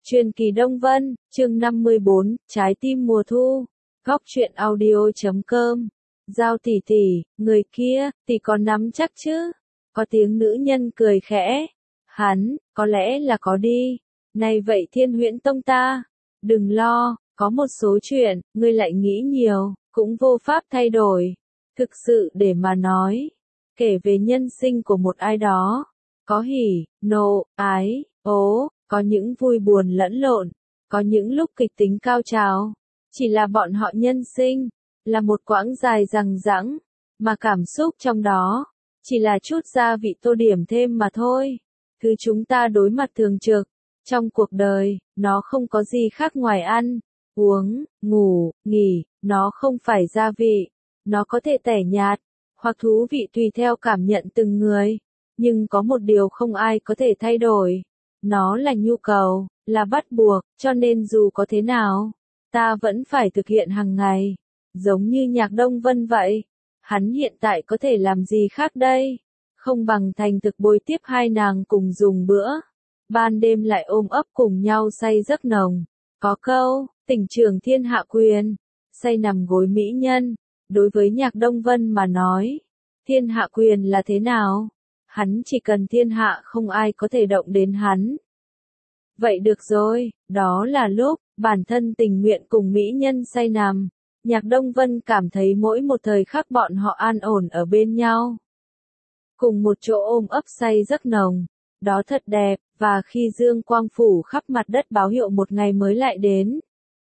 Truyền kỳ Đông Vân, chương 54, Trái tim mùa thu. Góc truyện audio.com. Giao tỷ tỷ, người kia, tỷ có nắm chắc chứ? Có tiếng nữ nhân cười khẽ. Hắn, có lẽ là có đi. Này vậy Thiên Huyễn Tông ta, đừng lo, có một số chuyện, ngươi lại nghĩ nhiều, cũng vô pháp thay đổi. Thực sự để mà nói, kể về nhân sinh của một ai đó, có hỉ, nộ, ái, ố, có những vui buồn lẫn lộn, có những lúc kịch tính cao trào. Chỉ là bọn họ nhân sinh, là một quãng dài dằng dẵng, mà cảm xúc trong đó, chỉ là chút gia vị tô điểm thêm mà thôi. Thứ chúng ta đối mặt thường trực, trong cuộc đời, nó không có gì khác ngoài ăn, uống, ngủ, nghỉ, nó không phải gia vị, nó có thể tẻ nhạt, hoặc thú vị tùy theo cảm nhận từng người. Nhưng có một điều không ai có thể thay đổi. Nó là nhu cầu, là bắt buộc, cho nên dù có thế nào, ta vẫn phải thực hiện hàng ngày. Giống như Nhạc Đông Vân vậy. Hắn hiện tại có thể làm gì khác đây? Không bằng thành thực bồi tiếp hai nàng cùng dùng bữa. Ban đêm lại ôm ấp cùng nhau say giấc nồng. Có câu, tình trường thiên hạ quyền, say nằm gối mỹ nhân. Đối với Nhạc Đông Vân mà nói, thiên hạ quyền là thế nào? Hắn chỉ cần thiên hạ không ai có thể động đến hắn. Vậy được rồi, đó là lúc, bản thân tình nguyện cùng mỹ nhân say nằm. Nhạc Đông Vân cảm thấy mỗi một thời khắc bọn họ an ổn ở bên nhau. Cùng một chỗ ôm ấp say giấc nồng. Đó thật đẹp, và khi dương quang phủ khắp mặt đất báo hiệu một ngày mới lại đến.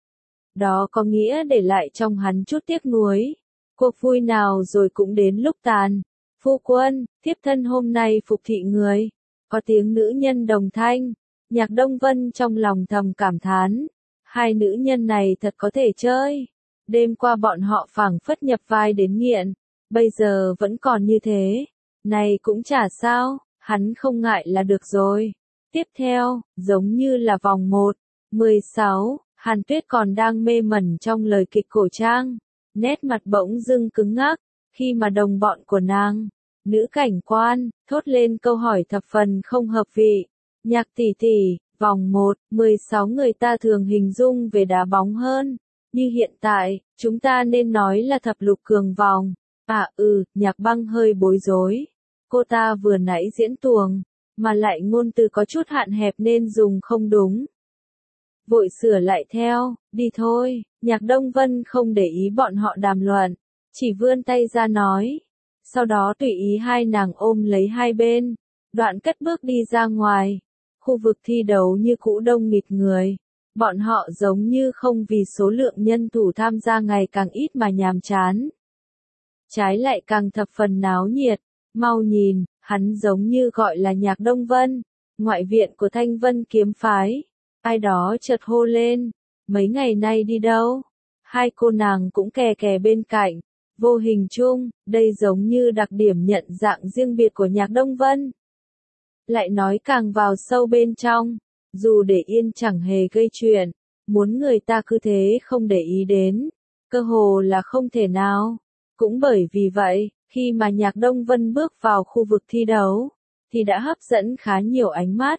Đó có nghĩa để lại trong hắn chút tiếc nuối. Cuộc vui nào rồi cũng đến lúc tàn. Phu quân, thiếp thân hôm nay phục thị người. Có tiếng nữ nhân đồng thanh. Nhạc Đông Vân trong lòng thầm cảm thán. Hai nữ nhân này thật có thể chơi. Đêm qua bọn họ phảng phất nhập vai đến nghiện. Bây giờ vẫn còn như thế. Này cũng chả sao, hắn không ngại là được rồi. Tiếp theo, giống như là vòng 1, 16, Hàn Tuyết còn đang mê mẩn trong lời kịch cổ trang. Nét mặt bỗng dưng cứng ngắc, khi mà đồng bọn của nàng, nữ cảnh quan, thốt lên câu hỏi thập phần không hợp vị. Nhạc tỷ tỷ, vòng 1, 16 người ta thường hình dung về đá bóng hơn. Như hiện tại, chúng ta nên nói là thập lục cường vòng. Nhạc Băng hơi bối rối. Cô ta vừa nãy diễn tuồng, mà lại ngôn từ có chút hạn hẹp nên dùng không đúng. Vội sửa lại theo, đi thôi. Nhạc Đông Vân không để ý bọn họ đàm luận, chỉ vươn tay ra nói. Sau đó tùy ý hai nàng ôm lấy hai bên, đoạn cất bước đi ra ngoài. Khu vực thi đấu như cũ đông nghịt người. Bọn họ giống như không vì số lượng nhân thủ tham gia ngày càng ít mà nhàm chán. Trái lại càng thập phần náo nhiệt. Mau nhìn, hắn giống như gọi là Nhạc Đông Vân, ngoại viện của Thanh Vân kiếm phái. Ai đó chợt hô lên, mấy ngày nay đi đâu? Hai cô nàng cũng kè kè bên cạnh, vô hình chung, đây giống như đặc điểm nhận dạng riêng biệt của Nhạc Đông Vân. Lại nói càng vào sâu bên trong, dù để yên chẳng hề gây chuyện, muốn người ta cứ thế không để ý đến, cơ hồ là không thể nào. Cũng bởi vì vậy, khi mà Nhạc Đông Vân bước vào khu vực thi đấu, thì đã hấp dẫn khá nhiều ánh mắt,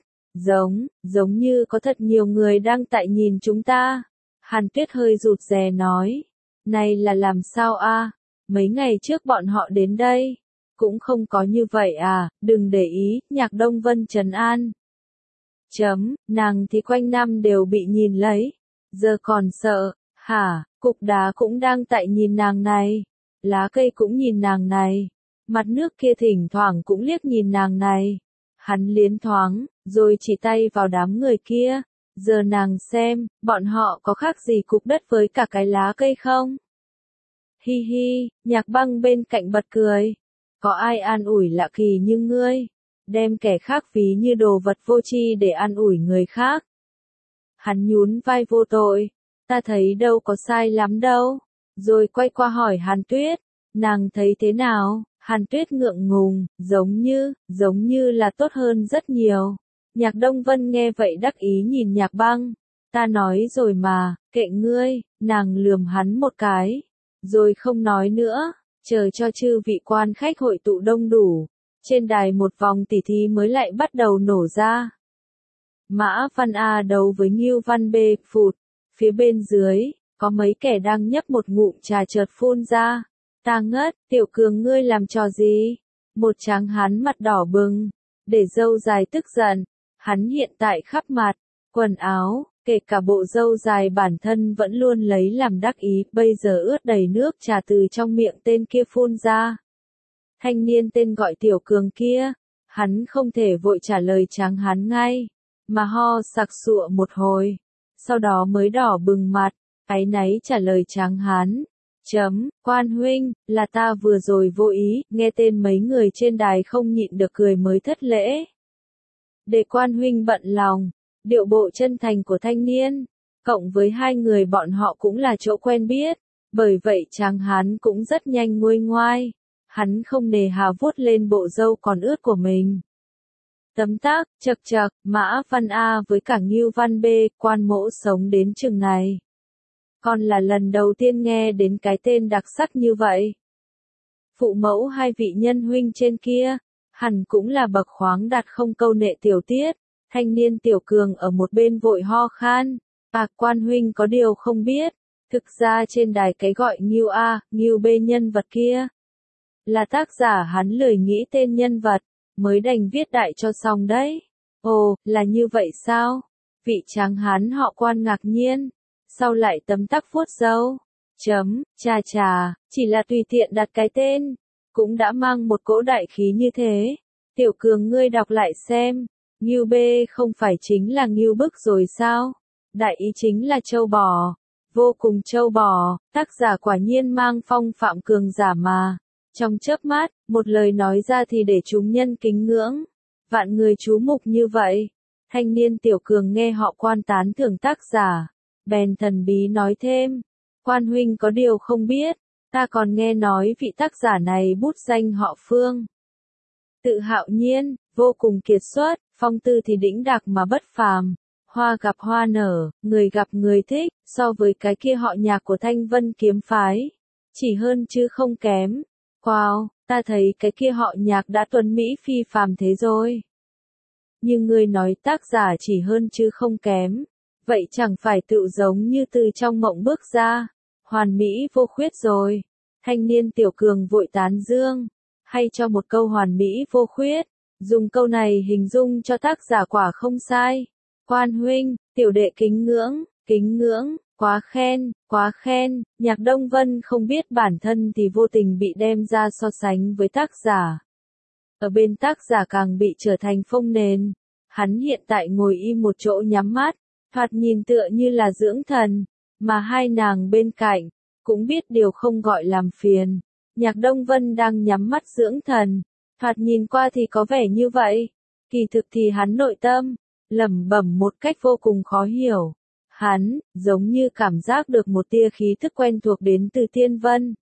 giống như có thật nhiều người đang tại nhìn chúng ta. Hàn Tuyết hơi rụt rè nói, này là làm sao a? Mấy ngày trước bọn họ đến đây, cũng không có như vậy à, đừng để ý, Nhạc Đông Vân trấn an. Nàng thì quanh năm đều bị nhìn lấy, giờ còn sợ, hả, cục đá cũng đang tại nhìn nàng này. Lá cây cũng nhìn nàng này, mặt nước kia thỉnh thoảng cũng liếc nhìn nàng này. Hắn liến thoáng, rồi chỉ tay vào đám người kia. Giờ nàng xem, bọn họ có khác gì cục đất với cả cái lá cây không? Hi hi, Nhạc Băng bên cạnh bật cười. Có ai an ủi lạ kỳ như ngươi, đem kẻ khác ví như đồ vật vô tri để an ủi người khác. Hắn nhún vai vô tội, ta thấy đâu có sai lắm đâu. Rồi quay qua hỏi Hàn Tuyết, nàng thấy thế nào? Hàn Tuyết ngượng ngùng, giống như là tốt hơn rất nhiều. Nhạc Đông Vân nghe vậy đắc ý nhìn Nhạc Băng, ta nói rồi mà, kệ ngươi, nàng lườm hắn một cái, rồi không nói nữa, chờ cho chư vị quan khách hội tụ đông đủ. Trên đài một vòng tỉ thí mới lại bắt đầu nổ ra. Mã Văn A đấu với Ngưu Văn B phụt. Phía bên dưới, có mấy kẻ đang nhấp một ngụm trà chợt phun ra. Ta ngất, Tiểu Cường ngươi làm trò gì? Một tráng hán mặt đỏ bừng, để râu dài tức giận. Hắn hiện tại khắp mặt, quần áo, kể cả bộ râu dài bản thân vẫn luôn lấy làm đắc ý, bây giờ ướt đầy nước trà từ trong miệng tên kia phun ra. Thanh niên tên gọi Tiểu Cường kia, hắn không thể vội trả lời tráng hán ngay, mà ho sặc sụa một hồi, sau đó mới đỏ bừng mặt, áy náy trả lời tráng hán. Quan huynh, là ta vừa rồi vô ý, nghe tên mấy người trên đài không nhịn được cười mới thất lễ. Để quan huynh bận lòng, điệu bộ chân thành của thanh niên, cộng với hai người bọn họ cũng là chỗ quen biết, bởi vậy tráng hán cũng rất nhanh nguôi ngoai, hắn không nề hà vuốt lên bộ râu còn ướt của mình. Tấm tắc, chậc chậc, Mã Văn A với cả Ngưu Văn B, quan mỗ sống đến chừng này. Còn là lần đầu tiên nghe đến cái tên đặc sắc như vậy. Phụ mẫu hai vị nhân huynh trên kia, hẳn cũng là bậc khoáng đạt không câu nệ tiểu tiết. Thanh niên Tiểu Cường ở một bên vội ho khan. Quan huynh có điều không biết, thực ra trên đài cái gọi Ngưu A, Ngưu B nhân vật kia, là tác giả hắn lười nghĩ tên nhân vật, mới đành viết đại cho xong đấy. Ồ, là như vậy sao? Vị tráng hán họ Quan ngạc nhiên, sau lại tấm tắc vuốt râu. Chà, chỉ là tùy tiện đặt cái tên, cũng đã mang một cỗ đại khí như thế. Tiểu Cường ngươi đọc lại xem, Ngưu B không phải chính là Ngưu Bức rồi sao? Đại ý chính là trâu bò, vô cùng trâu bò, tác giả quả nhiên mang phong phạm cường giả mà. Trong chớp mắt, một lời nói ra thì để chúng nhân kính ngưỡng, vạn người chú mục như vậy. Thanh niên Tiểu Cường nghe họ Quan tán thưởng tác giả, bèn thần bí nói thêm, quan huynh có điều không biết, ta còn nghe nói vị tác giả này bút danh họ Phương. Tự hạo nhiên, vô cùng kiệt xuất, phong tư thì đĩnh đạc mà bất phàm, hoa gặp hoa nở, người gặp người thích, so với cái kia họ Nhạc của Thanh Vân kiếm phái, chỉ hơn chứ không kém. Wow, ta thấy cái kia họ Nhạc đã tuấn mỹ phi phàm thế rồi. Nhưng người nói tác giả chỉ hơn chứ không kém, vậy chẳng phải tự giống như từ trong mộng bước ra, hoàn mỹ vô khuyết rồi. Thanh niên Tiểu Cường vội tán dương, hay cho một câu hoàn mỹ vô khuyết, dùng câu này hình dung cho tác giả quả không sai. Quan huynh, tiểu đệ kính ngưỡng, quá khen, Nhạc Đông Vân không biết bản thân thì vô tình bị đem ra so sánh với tác giả. Ở bên tác giả càng bị trở thành phông nền, hắn hiện tại ngồi im một chỗ nhắm mắt, thoạt nhìn tựa như là dưỡng thần, mà hai nàng bên cạnh, cũng biết điều không gọi làm phiền. Nhạc Đông Vân đang nhắm mắt dưỡng thần, thoạt nhìn qua thì có vẻ như vậy, kỳ thực thì hắn nội tâm, lẩm bẩm một cách vô cùng khó hiểu. Hắn, giống như cảm giác được một tia khí thức quen thuộc đến từ Thiên Vân.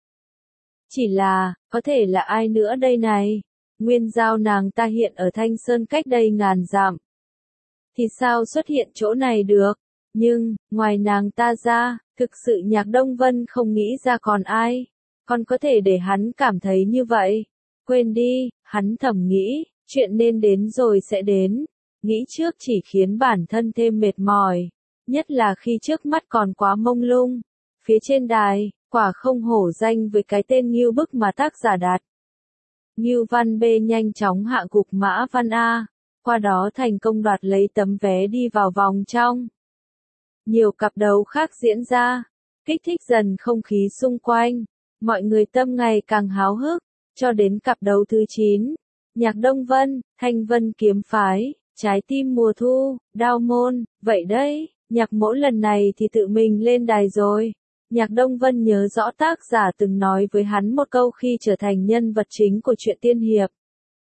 Chỉ là, có thể là ai nữa đây này? Nguyên giao nàng ta hiện ở Thanh Sơn cách đây ngàn dặm. Thì sao xuất hiện chỗ này được? Nhưng, ngoài nàng ta ra, thực sự Nhạc Đông Vân không nghĩ ra còn ai. Còn có thể để hắn cảm thấy như vậy. Quên đi, hắn thầm nghĩ, chuyện nên đến rồi sẽ đến. Nghĩ trước chỉ khiến bản thân thêm mệt mỏi. Nhất là khi trước mắt còn quá mông lung. Phía trên đài, quả không hổ danh với cái tên Ngưu Bức mà tác giả đặt. Ngưu Văn B nhanh chóng hạ gục Mã Văn A, qua đó thành công đoạt lấy tấm vé đi vào vòng trong. Nhiều cặp đấu khác diễn ra, kích thích dần không khí xung quanh, mọi người tâm ngày càng háo hức, cho đến cặp đấu thứ 9, Nhạc Đông Vân, Thanh Vân kiếm phái, trái tim mùa thu, Đao Môn, vậy đấy, Nhạc Mỗ lần này thì tự mình lên đài rồi. Nhạc Đông Vân nhớ rõ tác giả từng nói với hắn một câu khi trở thành nhân vật chính của truyện tiên hiệp.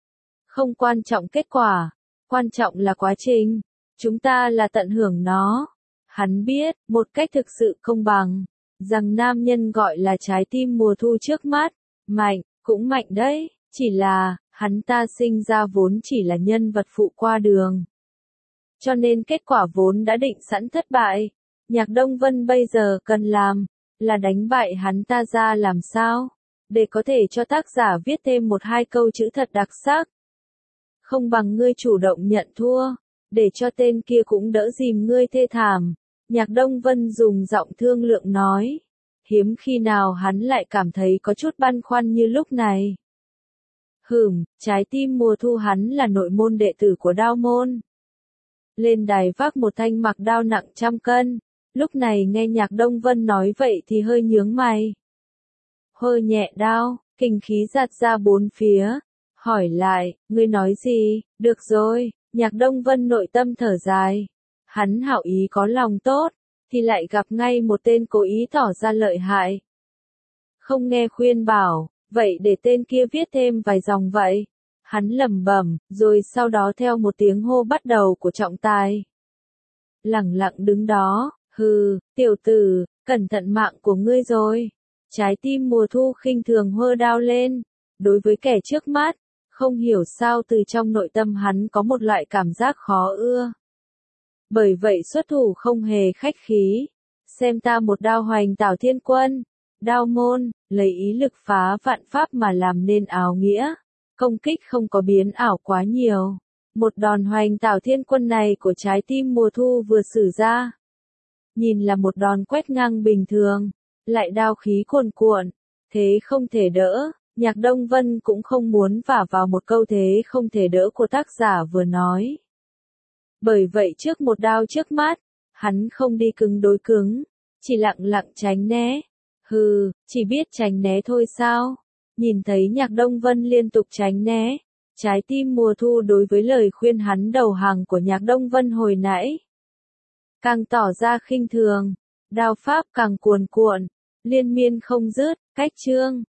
Không quan trọng kết quả, quan trọng là quá trình, chúng ta là tận hưởng nó. Hắn biết, một cách thực sự công bằng, rằng nam nhân gọi là trái tim mùa thu trước mắt, mạnh, cũng mạnh đấy, chỉ là, hắn ta sinh ra vốn chỉ là nhân vật phụ qua đường. Cho nên kết quả vốn đã định sẵn thất bại. Nhạc Đông Vân bây giờ cần làm, là đánh bại hắn ta ra làm sao, để có thể cho tác giả viết thêm một hai câu chữ thật đặc sắc. Không bằng ngươi chủ động nhận thua, để cho tên kia cũng đỡ dìm ngươi thê thảm. Nhạc Đông Vân dùng giọng thương lượng nói. Hiếm khi nào hắn lại cảm thấy có chút băn khoăn như lúc này. Trái tim mùa thu hắn là nội môn đệ tử của Đao môn. Lên đài vác một thanh mặc đao nặng 100 cân. Lúc này nghe Nhạc Đông Vân nói vậy thì hơi nhướng mày. Hơi nhẹ đao, kinh khí giạt ra bốn phía. Hỏi lại, ngươi nói gì? Được rồi, Nhạc Đông Vân nội tâm thở dài. Hắn hảo ý có lòng tốt, thì lại gặp ngay một tên cố ý tỏ ra lợi hại. Không nghe khuyên bảo, vậy để tên kia viết thêm vài dòng vậy. Hắn lẩm bẩm, rồi sau đó theo một tiếng hô bắt đầu của trọng tài. Lẳng lặng đứng đó, tiểu tử, cẩn thận mạng của ngươi rồi. Trái tim mùa thu khinh thường hơ đao lên. Đối với kẻ trước mắt, không hiểu sao từ trong nội tâm hắn có một loại cảm giác khó ưa. Bởi vậy xuất thủ không hề khách khí. Xem ta một đao hoành tảo thiên quân. Đao môn, lấy ý lực phá vạn pháp mà làm nên áo nghĩa. Công kích không có biến ảo quá nhiều. Một đòn hoành tảo thiên quân này của trái tim mùa thu vừa sử ra. Nhìn là một đòn quét ngang bình thường. Lại đao khí cuồn cuộn. Thế không thể đỡ. Nhạc Đông Vân cũng không muốn vả vào một câu thế không thể đỡ của tác giả vừa nói. Bởi vậy trước một đao trước mắt, hắn không đi cứng đối cứng, chỉ lặng lặng tránh né. Chỉ biết tránh né thôi sao? Nhìn thấy Nhạc Đông Vân liên tục tránh né, trái tim mùa thu đối với lời khuyên hắn đầu hàng của Nhạc Đông Vân hồi nãy càng tỏ ra khinh thường, đao pháp càng cuồn cuộn, liên miên không dứt. Cách chương